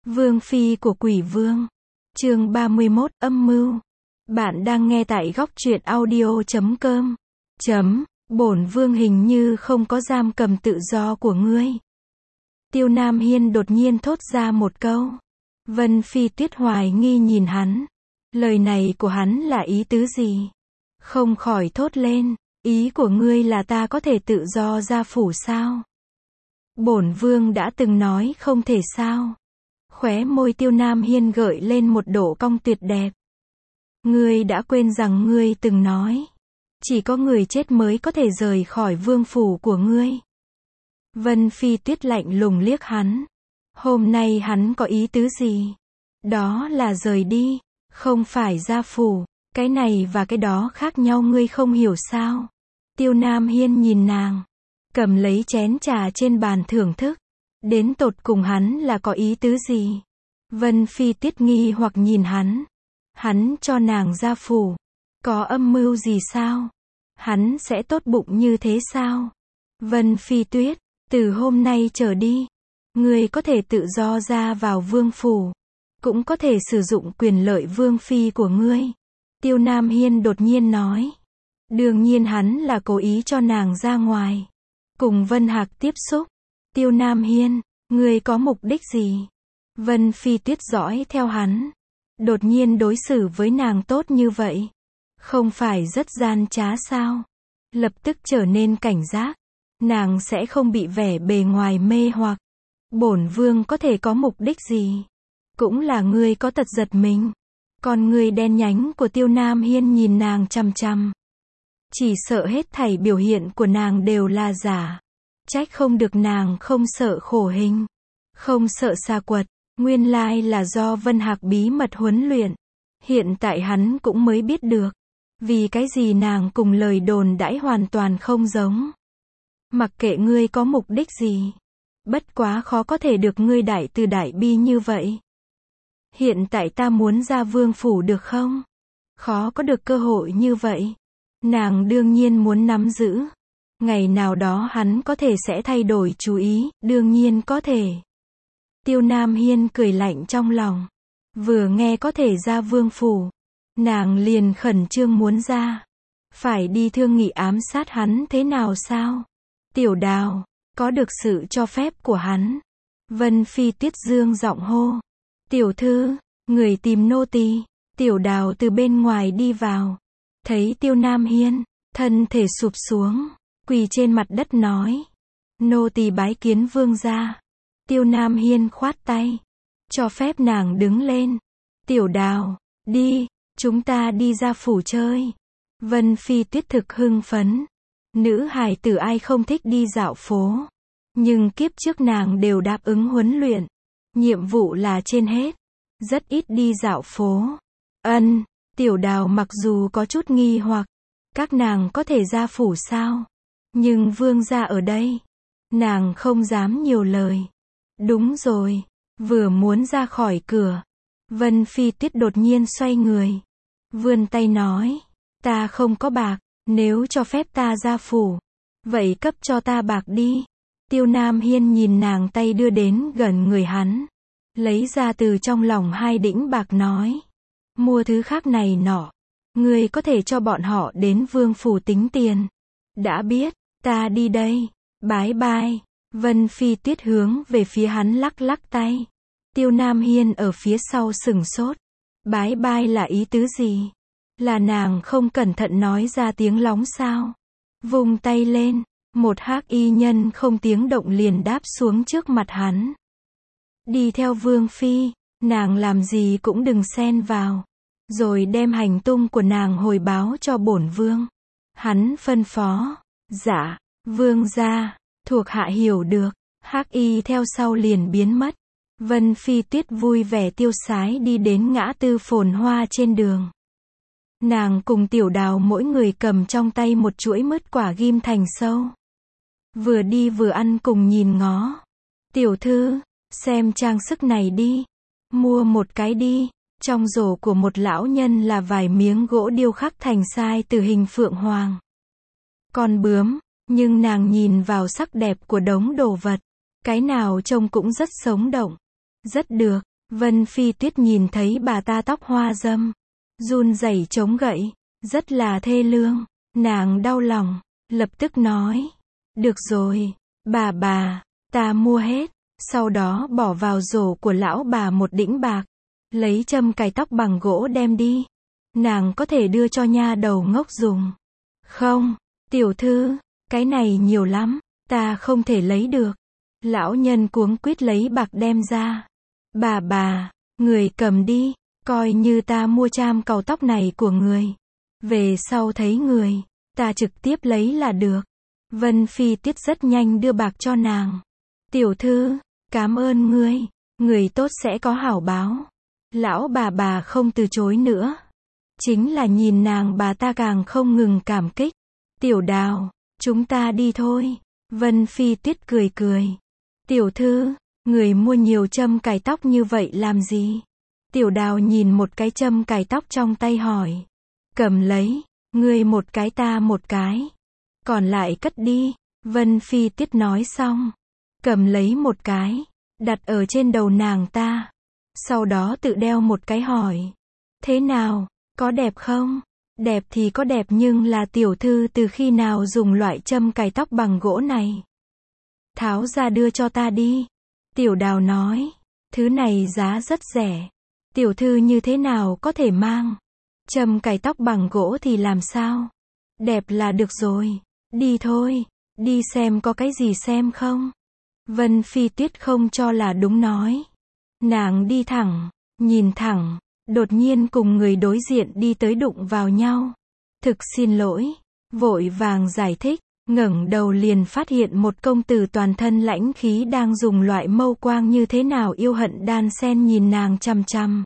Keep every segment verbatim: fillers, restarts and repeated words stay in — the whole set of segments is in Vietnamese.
Vương phi của Quỷ Vương. Chương ba mươi mốt, âm mưu. Bạn đang nghe tại góc truyện audio chấm com. Chấm, bổn vương hình như không có giam cầm tự do của ngươi. Tiêu Nam Hiên đột nhiên thốt ra một câu. Vân Phi Tuyết hoài nghi nhìn hắn. Lời này của hắn là ý tứ gì? Không khỏi thốt lên, ý của ngươi là ta có thể tự do ra phủ sao? Bổn vương đã từng nói không thể sao? Khóe môi Tiêu Nam Hiên gợi lên một độ cong tuyệt đẹp. Ngươi đã quên rằng ngươi từng nói, chỉ có người chết mới có thể rời khỏi vương phủ của ngươi. Vân Phi Tuyết lạnh lùng liếc hắn. Hôm nay hắn có ý tứ gì? Đó là rời đi, không phải ra phủ. Cái này và cái đó khác nhau ngươi không hiểu sao? Tiêu Nam Hiên nhìn nàng, cầm lấy chén trà trên bàn thưởng thức. Đến tột cùng hắn là có ý tứ gì? Vân Phi Tuyết nghi hoặc nhìn hắn. Hắn cho nàng ra phủ, có âm mưu gì sao? Hắn sẽ tốt bụng như thế sao? Vân Phi Tuyết, từ hôm nay trở đi, ngươi có thể tự do ra vào vương phủ, cũng có thể sử dụng quyền lợi vương phi của ngươi. Tiêu Nam Hiên đột nhiên nói. Đương nhiên hắn là cố ý cho nàng ra ngoài, cùng Vân Hạc tiếp xúc. Tiêu Nam Hiên, ngươi có mục đích gì? Vân Phi Tuyết dõi theo hắn. Đột nhiên đối xử với nàng tốt như vậy, không phải rất gian trá sao? Lập tức trở nên cảnh giác. Nàng sẽ không bị vẻ bề ngoài mê hoặc. Bổn vương có thể có mục đích gì? Cũng là ngươi có tật giật mình. Con ngươi đen nhánh của Tiêu Nam Hiên nhìn nàng chằm chằm. Chỉ sợ hết thảy biểu hiện của nàng đều là giả. Trách không được nàng không sợ khổ hình, không sợ sa quật. Nguyên lai là do Vân Hạc bí mật huấn luyện. Hiện tại hắn cũng mới biết được. Vì cái gì nàng cùng lời đồn đãi hoàn toàn không giống. Mặc kệ ngươi có mục đích gì, bất quá khó có thể được ngươi đại từ đại bi như vậy. Hiện tại ta muốn ra vương phủ được không? Khó có được cơ hội như vậy. Nàng đương nhiên muốn nắm giữ. Ngày nào đó hắn có thể sẽ thay đổi chú ý, đương nhiên có thể. Tiêu Nam Hiên cười lạnh trong lòng. Vừa nghe có thể ra vương phủ, nàng liền khẩn trương muốn ra. Phải đi thương nghị ám sát hắn thế nào sao? Tiểu Đào, có được sự cho phép của hắn. Vân Phi Tuyết dương giọng hô. Tiểu thư, người tìm nô tỳ. Tiểu Đào từ bên ngoài đi vào. Thấy Tiêu Nam Hiên, thân thể sụp xuống, quỳ trên mặt đất nói. Nô tỳ bái kiến vương gia. Tiêu Nam Hiên khoát tay, cho phép nàng đứng lên. Tiểu Đào, đi, chúng ta đi ra phủ chơi. Vân Phi Tuyết thực hưng phấn. Nữ hài tử ai không thích đi dạo phố. Nhưng kiếp trước nàng đều đáp ứng huấn luyện. Nhiệm vụ là trên hết. Rất ít đi dạo phố. Ân, Tiểu Đào mặc dù có chút nghi hoặc. Các nàng có thể ra phủ sao? Nhưng vương gia ở đây. Nàng không dám nhiều lời. Đúng rồi, vừa muốn ra khỏi cửa. Vân Phi Tuyết đột nhiên xoay người. Vươn tay nói. Ta không có bạc, nếu cho phép ta ra phủ, vậy cấp cho ta bạc đi. Tiêu Nam Hiên nhìn nàng tay đưa đến gần người hắn. Lấy ra từ trong lòng hai đĩnh bạc nói. Mua thứ khác này nọ. Ngươi có thể cho bọn họ đến vương phủ tính tiền. Đã biết, ta đi đây. Bái bai. Vân Phi Tuyết hướng về phía hắn lắc lắc tay. Tiêu Nam Hiên ở phía sau sừng sốt. Bái bai là ý tứ gì? Là nàng không cẩn thận nói ra tiếng lóng sao? Vung tay lên, một hắc y nhân không tiếng động liền đáp xuống trước mặt hắn. Đi theo vương phi, nàng làm gì cũng đừng xen vào. Rồi đem hành tung của nàng hồi báo cho bổn vương. Hắn phân phó. Dạ, vương gia. Thuộc hạ hiểu được. Hắc y theo sau liền biến mất. Vân Phi Tuyết vui vẻ tiêu sái đi đến ngã tư phồn hoa trên đường. Nàng cùng Tiểu Đào mỗi người cầm trong tay một chuỗi mứt quả ghim thành sâu. Vừa đi vừa ăn cùng nhìn ngó. Tiểu thư, xem trang sức này đi. Mua một cái đi. Trong rổ của một lão nhân là vài miếng gỗ điêu khắc thành sai từ hình phượng hoàng. Con bướm. Nhưng nàng nhìn vào sắc đẹp của đống đồ vật. Cái nào trông cũng rất sống động. Rất được. Vân Phi Tuyết nhìn thấy bà ta tóc hoa râm, run rẩy chống gậy, rất là thê lương. Nàng đau lòng, lập tức nói. Được rồi, bà bà, ta mua hết. Sau đó bỏ vào rổ của lão bà một đĩnh bạc. Lấy châm cài tóc bằng gỗ đem đi. Nàng có thể đưa cho nha đầu ngốc dùng. Không, tiểu thư, cái này nhiều lắm, ta không thể lấy được. Lão nhân cuống quýt lấy bạc đem ra. Bà bà, người cầm đi, coi như ta mua cham cào tóc này của người. Về sau thấy người, ta trực tiếp lấy là được. Vân Phi Tuyết rất nhanh đưa bạc cho nàng. Tiểu thư, cảm ơn ngươi, người tốt sẽ có hảo báo. Lão bà bà không từ chối nữa. Chính là nhìn nàng bà ta càng không ngừng cảm kích. Tiểu Đào, chúng ta đi thôi. Vân Phi Tuyết cười cười. Tiểu thư, người mua nhiều châm cài tóc như vậy làm gì? Tiểu Đào nhìn một cái châm cài tóc trong tay hỏi. Cầm lấy, ngươi một cái ta một cái. Còn lại cất đi. Vân Phi Tuyết nói xong. Cầm lấy một cái, đặt ở trên đầu nàng ta. Sau đó tự đeo một cái hỏi. Thế nào, có đẹp không? Đẹp thì có đẹp nhưng là tiểu thư từ khi nào dùng loại châm cài tóc bằng gỗ này? Tháo ra đưa cho ta đi. Tiểu Đào nói. Thứ này giá rất rẻ. Tiểu thư như thế nào có thể mang? Châm cài tóc bằng gỗ thì làm sao? Đẹp là được rồi. Đi thôi, đi xem có cái gì xem không? Vân Phi Tuyết không cho là đúng nói. Nàng đi thẳng, nhìn thẳng, đột nhiên cùng người đối diện đi tới đụng vào nhau. Thực xin lỗi, vội vàng giải thích, ngẩng đầu liền phát hiện một công tử toàn thân lãnh khí đang dùng loại mâu quang như thế nào yêu hận đan sen nhìn nàng chằm chằm.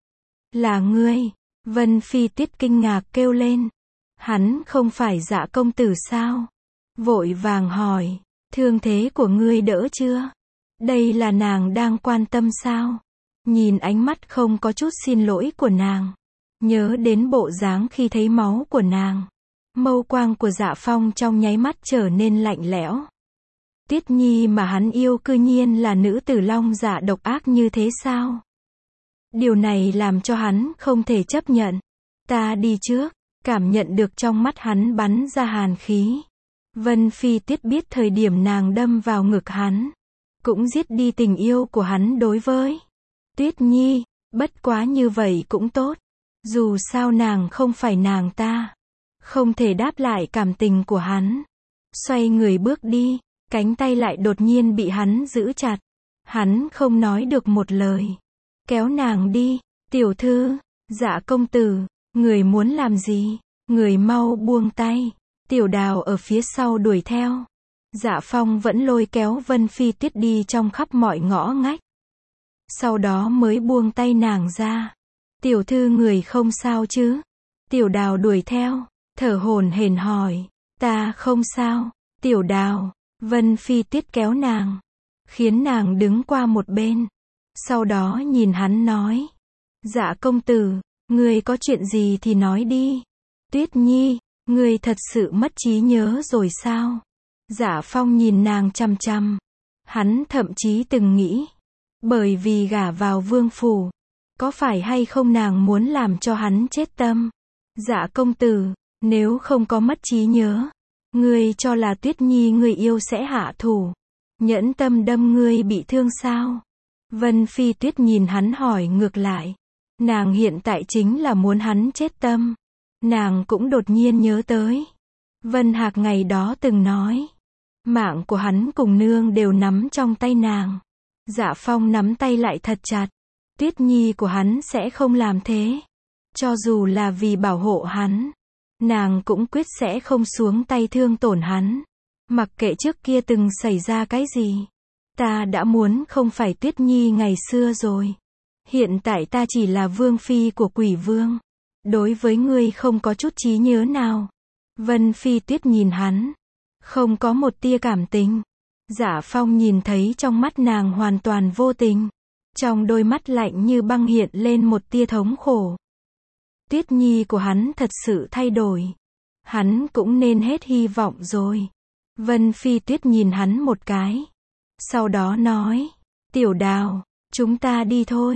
Là ngươi? Vân Phi Tuyết kinh ngạc kêu lên. Hắn không phải Dạ công tử sao? Vội vàng hỏi, thương thế của ngươi đỡ chưa? Đây là nàng đang quan tâm sao? Nhìn ánh mắt không có chút xin lỗi của nàng, nhớ đến bộ dáng khi thấy máu của nàng, mâu quang của Dạ Phong trong nháy mắt trở nên lạnh lẽo. Tuyết Nhi mà hắn yêu cư nhiên là nữ tử long dạ độc ác như thế sao? Điều này làm cho hắn không thể chấp nhận. Ta đi trước. Cảm nhận được trong mắt hắn bắn ra hàn khí. Vân Phi Tuyết biết thời điểm nàng đâm vào ngực hắn, cũng giết đi tình yêu của hắn đối với Tuyết Nhi. Bất quá như vậy cũng tốt. Dù sao nàng không phải nàng ta, không thể đáp lại cảm tình của hắn. Xoay người bước đi, cánh tay lại đột nhiên bị hắn giữ chặt. Hắn không nói được một lời. Kéo nàng đi. Tiểu thư, Dạ công tử, người muốn làm gì? Người mau buông tay. Tiểu Đào ở phía sau đuổi theo. Dạ Phong vẫn lôi kéo Vân Phi Tuyết đi trong khắp mọi ngõ ngách. Sau đó mới buông tay nàng ra. Tiểu thư người không sao chứ? Tiểu Đào đuổi theo, thở hổn hển hỏi. Ta không sao. Tiểu Đào. Vân Phi Tuyết kéo nàng, khiến nàng đứng qua một bên. Sau đó nhìn hắn nói. Dạ công tử, người có chuyện gì thì nói đi. Tuyết Nhi, người thật sự mất trí nhớ rồi sao? Dạ Phong nhìn nàng chằm chằm. Hắn thậm chí từng nghĩ, bởi vì gả vào vương phủ, có phải hay không nàng muốn làm cho hắn chết tâm? Dạ công tử, nếu không có mất trí nhớ, ngươi cho là Tuyết Nhi người yêu sẽ hạ thủ, nhẫn tâm đâm ngươi bị thương sao? Vân Phi Tuyết nhìn hắn hỏi ngược lại. Nàng hiện tại chính là muốn hắn chết tâm. Nàng cũng đột nhiên nhớ tới. Vân Hạc ngày đó từng nói. Mạng của hắn cùng nương đều nắm trong tay nàng. Dạ Phong nắm tay lại thật chặt. Tuyết Nhi của hắn sẽ không làm thế. Cho dù là vì bảo hộ hắn, nàng cũng quyết sẽ không xuống tay thương tổn hắn. Mặc kệ trước kia từng xảy ra cái gì. Ta đã muốn không phải Tuyết Nhi ngày xưa rồi. Hiện tại ta chỉ là vương phi của quỷ vương. Đối với ngươi không có chút trí nhớ nào. Vân Phi Tuyết nhìn hắn, không có một tia cảm tình. Dạ Phong nhìn thấy trong mắt nàng hoàn toàn vô tình. Trong đôi mắt lạnh như băng hiện lên một tia thống khổ. Tuyết Nhi của hắn thật sự thay đổi. Hắn cũng nên hết hy vọng rồi. Vân Phi Tuyết nhìn hắn một cái. Sau đó nói, Tiểu Đào, chúng ta đi thôi.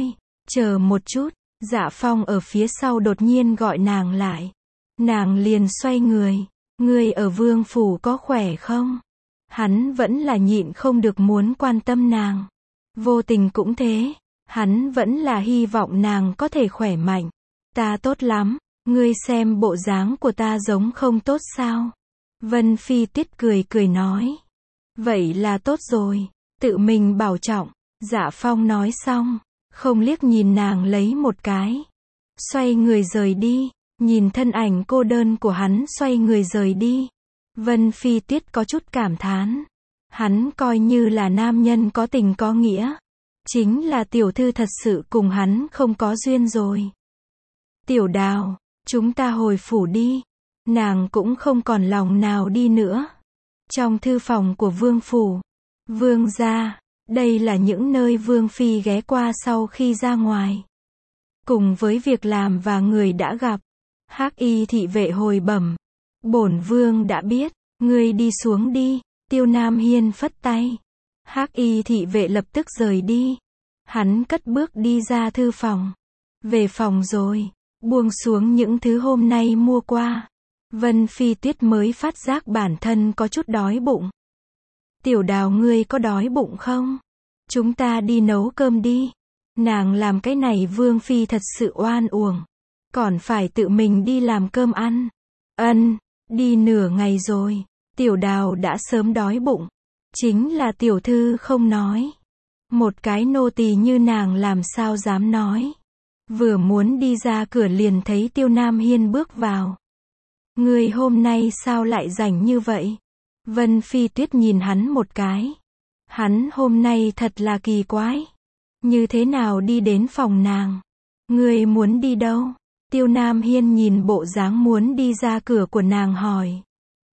Chờ một chút, Dạ Phong ở phía sau đột nhiên gọi nàng lại. Nàng liền xoay người. Ngươi ở vương phủ có khỏe không? Hắn vẫn là nhịn không được muốn quan tâm nàng. Vô tình cũng thế. Hắn vẫn là hy vọng nàng có thể khỏe mạnh. Ta tốt lắm. Ngươi xem bộ dáng của ta giống không tốt sao? Vân Phi Tuyết cười cười nói. Vậy là tốt rồi. Tự mình bảo trọng. Dạ Phong nói xong. Không liếc nhìn nàng lấy một cái. Xoay người rời đi. Nhìn thân ảnh cô đơn của hắn xoay người rời đi. Vân Phi Tuyết có chút cảm thán. Hắn coi như là nam nhân có tình có nghĩa. Chính là tiểu thư thật sự cùng hắn không có duyên rồi. Tiểu Đào, chúng ta hồi phủ đi. Nàng cũng không còn lòng nào đi nữa. Trong thư phòng của vương phủ. Vương gia, đây là những nơi vương phi ghé qua sau khi ra ngoài. Cùng với việc làm và người đã gặp. Hắc y thị vệ hồi bẩm. Bổn vương đã biết, ngươi đi xuống đi. Tiêu Nam Hiên phất tay. Hắc y thị vệ lập tức rời đi. Hắn cất bước đi ra thư phòng. Về phòng rồi, buông xuống những thứ hôm nay mua qua. Vân Phi Tuyết mới phát giác bản thân có chút đói bụng. Tiểu Đào, ngươi có đói bụng không? Chúng ta đi nấu cơm đi. Nàng làm cái này vương phi thật sự oan uổng. Còn phải tự mình đi làm cơm ăn. Ân, đi nửa ngày rồi. Tiểu Đào đã sớm đói bụng. Chính là tiểu thư không nói. Một cái nô tỳ như nàng làm sao dám nói. Vừa muốn đi ra cửa liền thấy Tiêu Nam Hiên bước vào. Ngươi hôm nay sao lại rảnh như vậy? Vân Phi Tuyết nhìn hắn một cái. Hắn hôm nay thật là kỳ quái. Như thế nào đi đến phòng nàng? Ngươi muốn đi đâu? Tiêu Nam Hiên nhìn bộ dáng muốn đi ra cửa của nàng hỏi.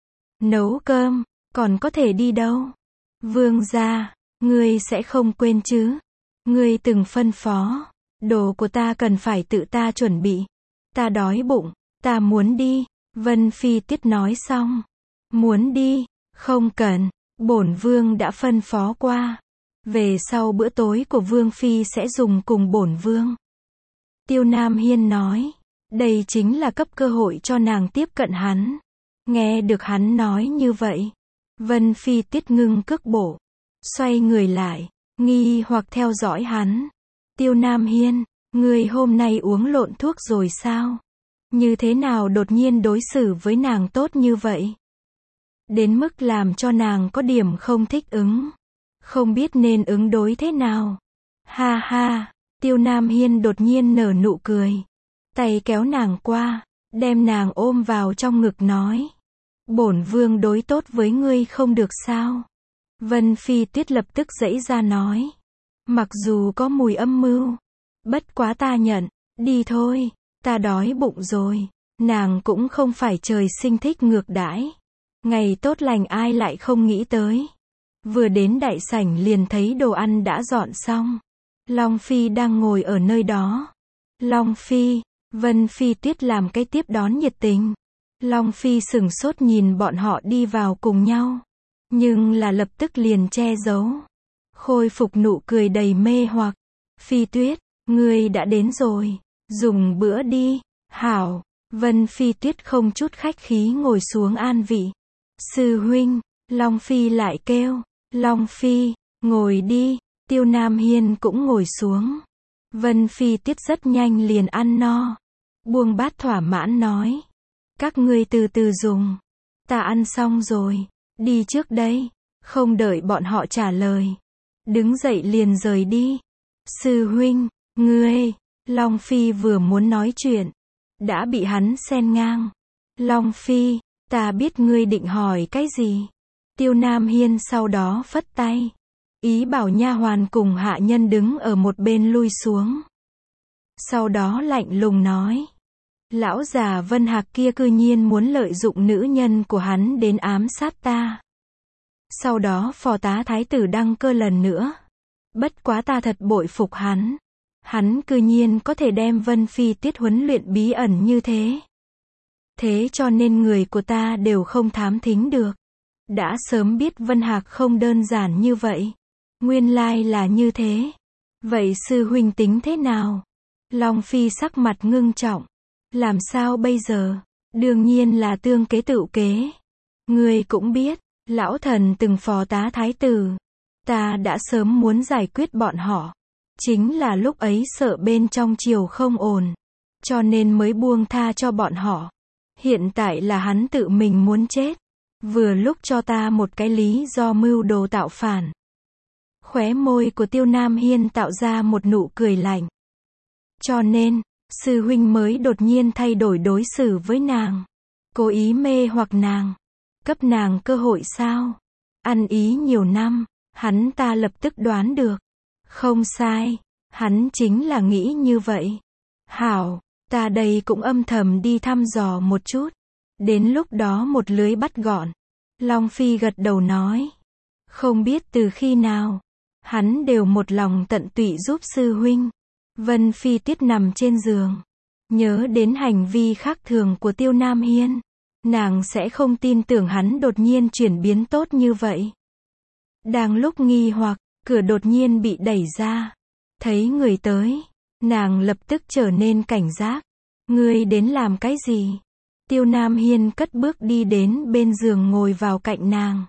Nấu cơm, còn có thể đi đâu? Vương gia, ngươi sẽ không quên chứ? Ngươi từng phân phó, đồ của ta cần phải tự ta chuẩn bị. Ta đói bụng, ta muốn đi. Vân Phi Tuyết nói xong. Muốn đi, không cần, bổn vương đã phân phó qua. Về sau bữa tối của vương phi sẽ dùng cùng bổn vương. Tiêu Nam Hiên nói. Đây chính là cấp cơ hội cho nàng tiếp cận hắn. Nghe được hắn nói như vậy. Vân Phi Tuyết ngưng cước bộ. Xoay người lại, nghi hoặc theo dõi hắn. Tiêu Nam Hiên, ngươi hôm nay uống lộn thuốc rồi sao? Như thế nào đột nhiên đối xử với nàng tốt như vậy? Đến mức làm cho nàng có điểm không thích ứng. Không biết nên ứng đối thế nào. Ha ha, Tiêu Nam Hiên đột nhiên nở nụ cười. Tay kéo nàng qua, đem nàng ôm vào trong ngực nói. Bổn vương đối tốt với ngươi không được sao? Vân Phi Tuyết lập tức giãy ra nói. Mặc dù có mùi âm mưu, bất quá ta nhận, đi thôi, ta đói bụng rồi. Nàng cũng không phải trời sinh thích ngược đãi. Ngày tốt lành ai lại không nghĩ tới. Vừa đến đại sảnh liền thấy đồ ăn đã dọn xong. Long Phi đang ngồi ở nơi đó. Long Phi, Vân Phi Tuyết làm cái tiếp đón nhiệt tình. Long Phi sửng sốt nhìn bọn họ đi vào cùng nhau. Nhưng là lập tức liền che giấu. Khôi phục nụ cười đầy mê hoặc. Phi Tuyết, ngươi đã đến rồi. Dùng bữa đi. Hảo. Vân Phi Tuyết không chút khách khí ngồi xuống an vị. Sư huynh, Long Phi lại kêu. Long Phi, ngồi đi. Tiêu Nam Hiên cũng ngồi xuống. Vân Phi Tuyết rất nhanh liền ăn no. Buông bát thỏa mãn nói. Các ngươi từ từ dùng. Ta ăn xong rồi. Đi trước đây. Không đợi bọn họ trả lời. Đứng dậy liền rời đi. Sư huynh, ngươi. Long Phi vừa muốn nói chuyện. Đã bị hắn xen ngang. Long Phi, ta biết ngươi định hỏi cái gì. Tiêu Nam Hiên sau đó phất tay. Ý bảo nha hoàn cùng hạ nhân đứng ở một bên lui xuống. Sau đó lạnh lùng nói. Lão già Vân Hạc kia cư nhiên muốn lợi dụng nữ nhân của hắn đến ám sát ta. Sau đó phò tá thái tử đăng cơ lần nữa. Bất quá ta thật bội phục hắn. Hắn cư nhiên có thể đem Vân Phi Tuyết huấn luyện bí ẩn như thế. Thế cho nên người của ta đều không thám thính được. Đã sớm biết Vân Hạc không đơn giản như vậy. Nguyên lai là như thế. Vậy sư huynh tính thế nào? Long Phi sắc mặt ngưng trọng. Làm sao bây giờ? Đương nhiên là tương kế tựu kế. Ngươi cũng biết, lão thần từng phò tá thái tử. Ta đã sớm muốn giải quyết bọn họ. Chính là lúc ấy sợ bên trong triều không ổn. Cho nên mới buông tha cho bọn họ. Hiện tại là hắn tự mình muốn chết. Vừa lúc cho ta một cái lý do mưu đồ tạo phản. Khóe môi của Tiêu Nam Hiên tạo ra một nụ cười lạnh. Cho nên, sư huynh mới đột nhiên thay đổi đối xử với nàng. Cố ý mê hoặc nàng. Cấp nàng cơ hội sao? Ăn ý nhiều năm, hắn ta lập tức đoán được. Không sai, hắn chính là nghĩ như vậy. Hảo, ta đây cũng âm thầm đi thăm dò một chút. Đến lúc đó một lưới bắt gọn. Long Phi gật đầu nói. Không biết từ khi nào, hắn đều một lòng tận tụy giúp sư huynh. Vân Phi Tuyết nằm trên giường. Nhớ đến hành vi khác thường của Tiêu Nam Hiên. Nàng sẽ không tin tưởng hắn đột nhiên chuyển biến tốt như vậy. Đang lúc nghi hoặc, cửa đột nhiên bị đẩy ra. Thấy người tới, nàng lập tức trở nên cảnh giác. Ngươi đến làm cái gì? Tiêu Nam Hiên cất bước đi đến bên giường ngồi vào cạnh nàng.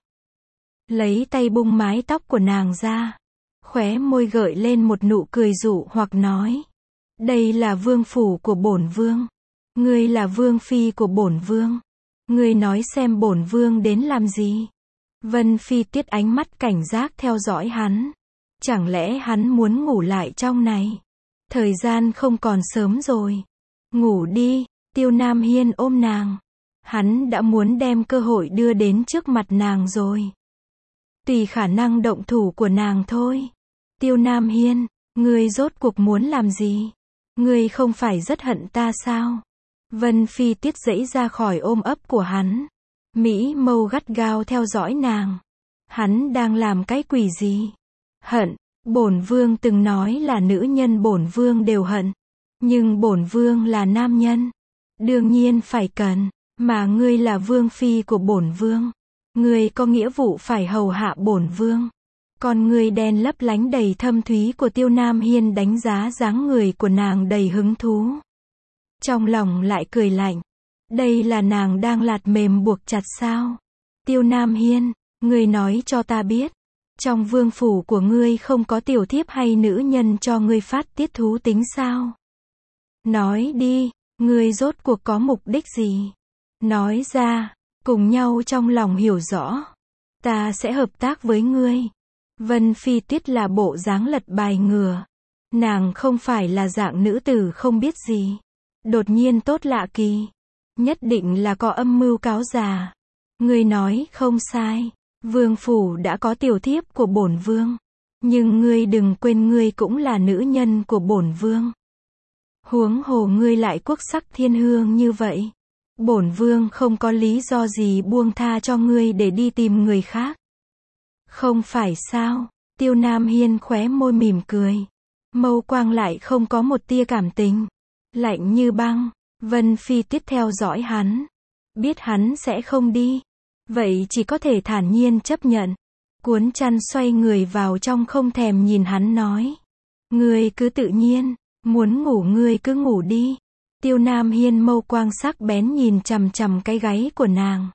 Lấy tay bung mái tóc của nàng ra. Khóe môi gợi lên một nụ cười dụ hoặc nói. Đây là vương phủ của bổn vương. Ngươi là vương phi của bổn vương. Ngươi nói xem bổn vương đến làm gì? Vân Phi Tuyết ánh mắt cảnh giác theo dõi hắn. Chẳng lẽ hắn muốn ngủ lại trong này? Thời gian không còn sớm rồi. Ngủ đi, Tiêu Nam Hiên ôm nàng. Hắn đã muốn đem cơ hội đưa đến trước mặt nàng rồi. Tùy khả năng động thủ của nàng thôi. Tiêu Nam Hiên, ngươi rốt cuộc muốn làm gì? Ngươi không phải rất hận ta sao? Vân Phi Tuyết giãy ra khỏi ôm ấp của hắn. Mỹ mâu gắt gao theo dõi nàng. Hắn đang làm cái quỷ gì? Hận, bổn vương từng nói là nữ nhân bổn vương đều hận. Nhưng bổn vương là nam nhân. Đương nhiên phải cần, mà ngươi là vương phi của bổn vương. Ngươi có nghĩa vụ phải hầu hạ bổn vương. Con ngươi đen lấp lánh đầy thâm thúy của Tiêu Nam Hiên đánh giá dáng người của nàng đầy hứng thú. Trong lòng lại cười lạnh. Đây là nàng đang lạt mềm buộc chặt sao? Tiêu Nam Hiên, ngươi nói cho ta biết. Trong vương phủ của ngươi không có tiểu thiếp hay nữ nhân cho ngươi phát tiết thú tính sao? Nói đi, ngươi rốt cuộc có mục đích gì? Nói ra, cùng nhau trong lòng hiểu rõ. Ta sẽ hợp tác với ngươi. Vân Phi Tuyết là bộ dáng lật bài ngừa. Nàng không phải là dạng nữ tử không biết gì. Đột nhiên tốt lạ kỳ. Nhất định là có âm mưu cáo già. Ngươi nói không sai. Vương phủ đã có tiểu thiếp của bổn vương. Nhưng ngươi đừng quên ngươi cũng là nữ nhân của bổn vương. Huống hồ ngươi lại quốc sắc thiên hương như vậy. Bổn vương không có lý do gì buông tha cho ngươi để đi tìm người khác. Không phải sao? Tiêu Nam Hiên khóe môi mỉm cười. Mâu quang lại không có một tia cảm tình. Lạnh như băng. Vân Phi Tuyết theo dõi hắn. Biết hắn sẽ không đi. Vậy chỉ có thể thản nhiên chấp nhận. Cuốn chăn xoay người vào trong không thèm nhìn hắn nói. Ngươi cứ tự nhiên. Muốn ngủ ngươi cứ ngủ đi. Tiêu Nam Hiên mâu quang sắc bén nhìn chằm chằm cái gáy của nàng.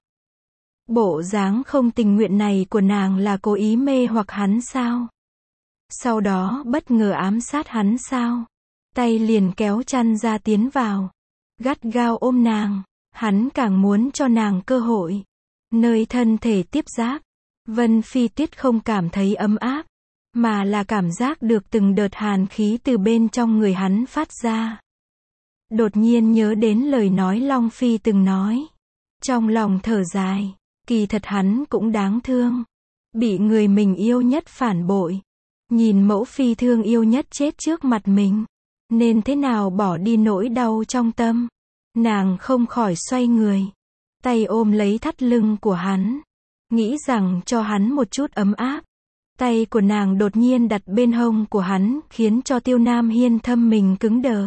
Bộ dáng không tình nguyện này của nàng là cố ý mê hoặc hắn sao? Sau đó bất ngờ ám sát hắn sao? Tay liền kéo chăn ra tiến vào. Gắt gao ôm nàng. Hắn càng muốn cho nàng cơ hội. Nơi thân thể tiếp giáp. Vân Phi Tuyết không cảm thấy ấm áp. Mà là cảm giác được từng đợt hàn khí từ bên trong người hắn phát ra. Đột nhiên nhớ đến lời nói Long Phi từng nói. Trong lòng thở dài. Kỳ thật hắn cũng đáng thương. Bị người mình yêu nhất phản bội. Nhìn mẫu phi thương yêu nhất chết trước mặt mình. Nên thế nào bỏ đi nỗi đau trong tâm. Nàng không khỏi xoay người. Tay ôm lấy thắt lưng của hắn. Nghĩ rằng cho hắn một chút ấm áp. Tay của nàng đột nhiên đặt bên hông của hắn khiến cho Tiêu Nam Hiên thâm mình cứng đờ.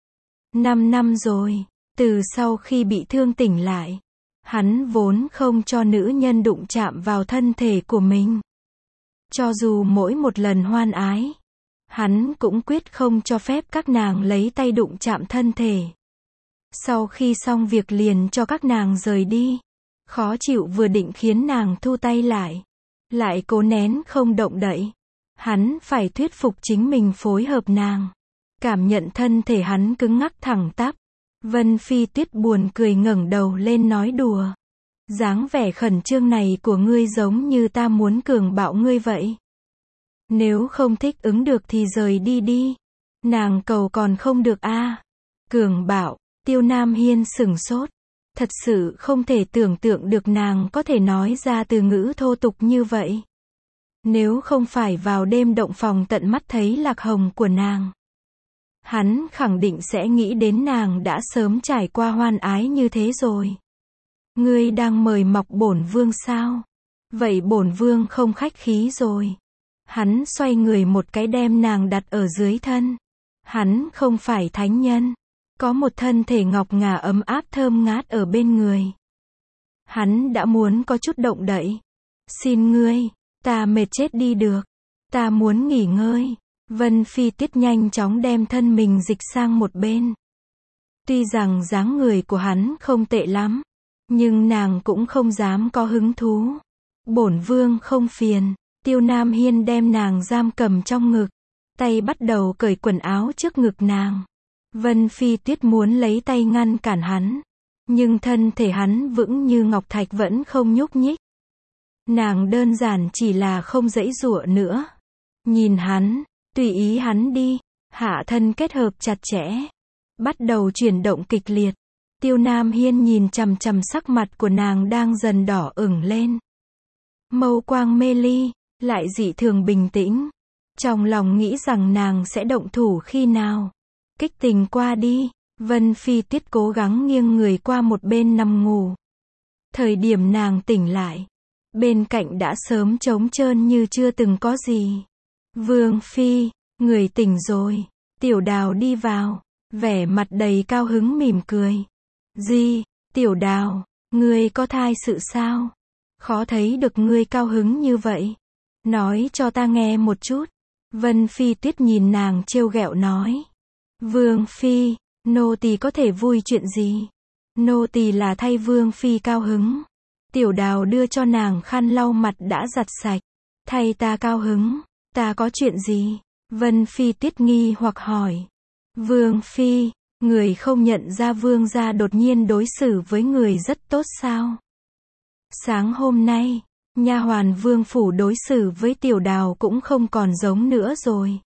Năm năm rồi, từ sau khi bị thương tỉnh lại. Hắn vốn không cho nữ nhân đụng chạm vào thân thể của mình. Cho dù mỗi một lần hoan ái, Hắn cũng quyết không cho phép các nàng lấy tay đụng chạm thân thể. Sau khi xong việc liền cho các nàng rời đi. Khó chịu vừa định khiến nàng thu tay lại. Lại cố nén không động đậy. Hắn phải thuyết phục chính mình phối hợp nàng. Cảm nhận thân thể hắn cứng ngắc thẳng tắp. Vân Phi Tuyết buồn cười ngẩng đầu lên nói đùa. Dáng vẻ khẩn trương này của ngươi giống như ta muốn cường bạo ngươi vậy. Nếu không thích ứng được thì rời đi đi. Nàng cầu còn không được a. À. Cường bạo, Tiêu Nam Hiên sửng sốt. Thật sự không thể tưởng tượng được nàng có thể nói ra từ ngữ thô tục như vậy. Nếu không phải vào đêm động phòng tận mắt thấy lạc hồng của nàng. Hắn khẳng định sẽ nghĩ đến nàng đã sớm trải qua hoan ái như thế rồi. Ngươi đang mời mọc bổn vương sao? Vậy bổn vương không khách khí rồi. Hắn xoay người một cái đem nàng đặt ở dưới thân. Hắn không phải thánh nhân. Có một thân thể ngọc ngà ấm áp thơm ngát ở bên người. Hắn đã muốn có chút động đậy. Xin ngươi, ta mệt chết đi được. Ta muốn nghỉ ngơi. Vân Phi Tuyết nhanh chóng đem thân mình dịch sang một bên. Tuy rằng dáng người của hắn không tệ lắm. Nhưng nàng cũng không dám có hứng thú. Bổn vương không phiền. Tiêu Nam Hiên đem nàng giam cầm trong ngực. Tay bắt đầu cởi quần áo trước ngực nàng. Vân Phi Tuyết muốn lấy tay ngăn cản hắn. Nhưng thân thể hắn vững như ngọc thạch vẫn không nhúc nhích. Nàng đơn giản chỉ là không giãy giụa nữa. Nhìn hắn, tùy ý hắn đi. Hạ thân kết hợp chặt chẽ. Bắt đầu chuyển động kịch liệt. Tiêu Nam Hiên nhìn chằm chằm sắc mặt của nàng đang dần đỏ ửng lên. Mâu quang mê ly, lại dị thường bình tĩnh. Trong lòng nghĩ rằng nàng sẽ động thủ khi nào. Kích tình qua đi, Vân Phi Tuyết cố gắng nghiêng người qua một bên nằm ngủ. Thời điểm nàng tỉnh lại, bên cạnh đã sớm trống trơn như chưa từng có gì. Vương Phi, người tỉnh rồi. Tiểu Đào đi vào, vẻ mặt đầy cao hứng mỉm cười. Gì, Tiểu Đào, ngươi có thai sự sao? Khó thấy được ngươi cao hứng như vậy. Nói cho ta nghe một chút. Vân Phi Tuyết nhìn nàng trêu ghẹo nói. Vương Phi, nô tỳ có thể vui chuyện gì? Nô tỳ là thay Vương Phi cao hứng. Tiểu Đào đưa cho nàng khăn lau mặt đã giặt sạch. Thay ta cao hứng, ta có chuyện gì? Vân Phi Tuyết nghi hoặc hỏi. Vương Phi, người không nhận ra vương gia đột nhiên đối xử với người rất tốt sao? Sáng hôm nay, nha hoàn vương phủ đối xử với Tiểu Đào cũng không còn giống nữa rồi.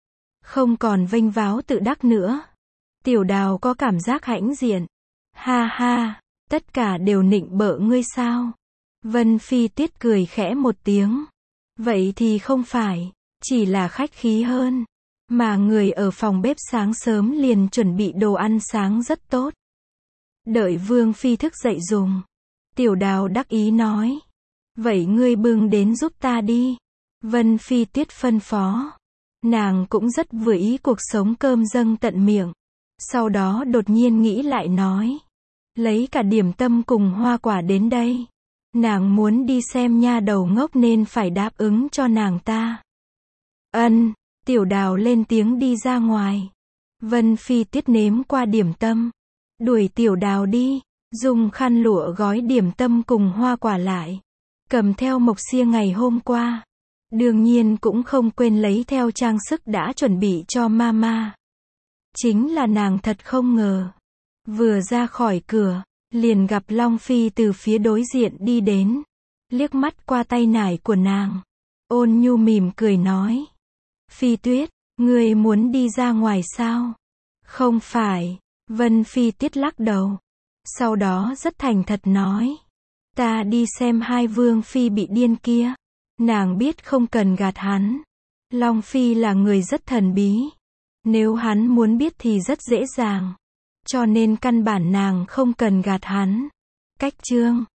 Không còn vênh váo tự đắc nữa. Tiểu Đào có cảm giác hãnh diện. Ha ha, tất cả đều nịnh bợ ngươi sao? Vân Phi Tuyết cười khẽ một tiếng. Vậy thì không phải, chỉ là khách khí hơn. Mà người ở phòng bếp sáng sớm liền chuẩn bị đồ ăn sáng rất tốt. Đợi Vương Phi thức dậy dùng. Tiểu Đào đắc ý nói. Vậy ngươi bưng đến giúp ta đi. Vân Phi Tuyết phân phó. Nàng cũng rất vừa ý cuộc sống cơm dâng tận miệng. Sau đó đột nhiên nghĩ lại nói. Lấy cả điểm tâm cùng hoa quả đến đây. Nàng muốn đi xem nha đầu ngốc nên phải đáp ứng cho nàng ta. Ân, Tiểu Đào lên tiếng đi ra ngoài. Vân Phi Tuyết nếm qua điểm tâm. Đuổi Tiểu Đào đi. Dùng khăn lụa gói điểm tâm cùng hoa quả lại. Cầm theo mộc xia ngày hôm qua. Đương nhiên cũng không quên lấy theo trang sức đã chuẩn bị cho mama. Chính là nàng thật không ngờ. Vừa ra khỏi cửa, liền gặp Long Phi từ phía đối diện đi đến. Liếc mắt qua tay nải của nàng. Ôn nhu mỉm cười nói. Phi Tuyết, ngươi muốn đi ra ngoài sao? Không phải. Vân Phi Tuyết lắc đầu. Sau đó rất thành thật nói. Ta đi xem hai vương phi bị điên kia. Nàng biết không cần gạt hắn. Long Phi là người rất thần bí. Nếu hắn muốn biết thì rất dễ dàng. Cho nên căn bản nàng không cần gạt hắn. Cách chương